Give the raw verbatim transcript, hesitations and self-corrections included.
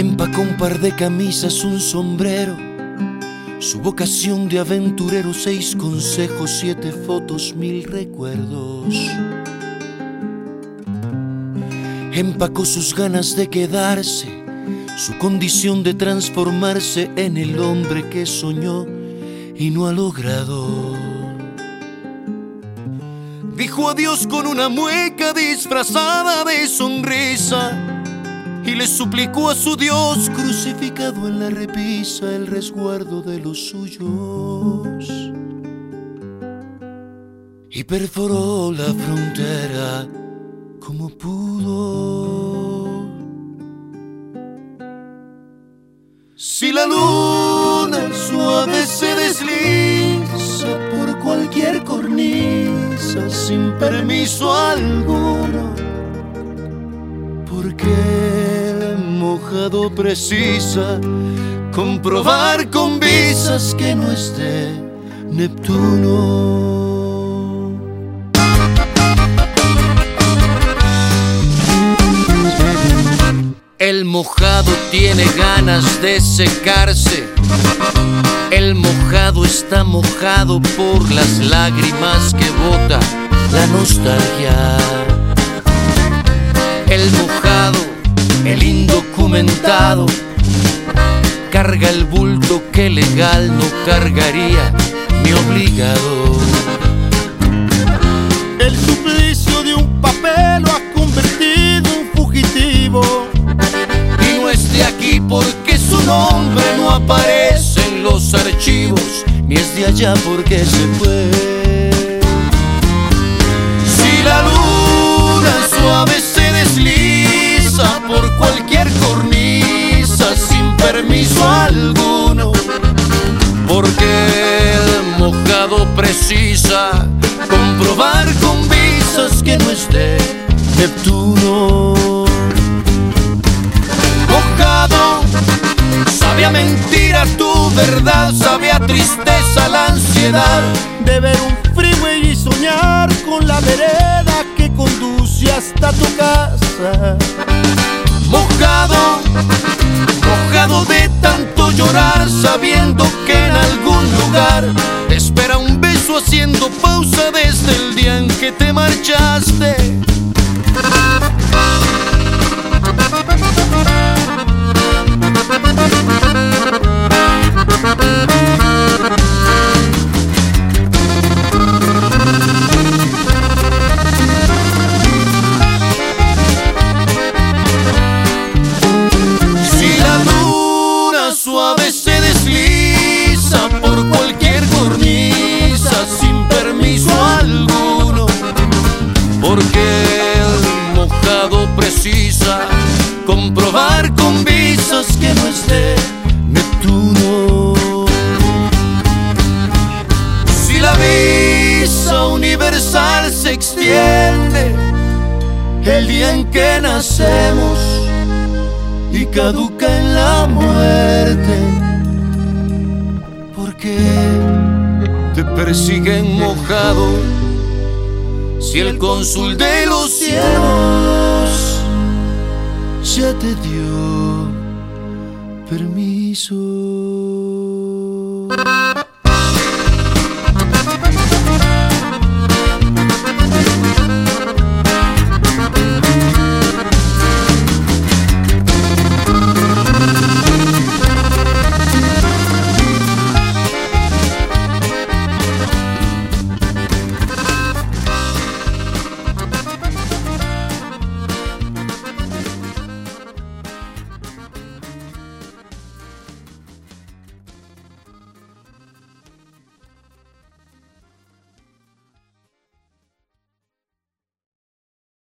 Empacó un par de camisas, un sombrero, su vocación de aventurero, seis consejos, siete fotos, mil recuerdos. Empacó sus ganas de quedarse, su condición de transformarse en el hombre que soñó y no ha logrado. Dijo adiós con una mueca disfrazada de sonrisa y le suplicó a su Dios crucificado en la repisa el resguardo de los suyos. Y perforó la frontera como pudo. Si la luna suave se desliza por cualquier cornisa sin permiso alguno, porque el mojado precisa comprobar con visas que no es de Neptuno. El mojado tiene ganas de secarse, el mojado está mojado por las lágrimas que bota la nostalgia. El mojado, el indocumentado, carga el bulto que legal no cargaría ni obligado. El suplicio de un papel lo ha convertido en fugitivo. Y no es de aquí porque su nombre no aparece en los archivos, ni es de allá porque se fue. Si la luna suave se desliza por cualquier cornisa sin permiso alguno, porque el mojado precisa comprobar con visas que no es de Neptuno. Mojado, sabe a mentira tu verdad, sabe a tristeza la ansiedad de ver un freeway y soñar con la vereda que conduce hasta tu casa. Mojado, mojado de tanto llorar, sabiendo que en algún lugar te espera un beso haciendo pausa desde el día en que te marchaste. Si la luna suave se desliza por cualquier cornisa sin permiso alguno, porque el mojado precisa comprobar con visas que no es de Neptuno. Si la visa universal se extiende el día en que nacemos y caduca en la muerte, porque te persiguen mojado si el cónsul de los cielos ya te dio permiso.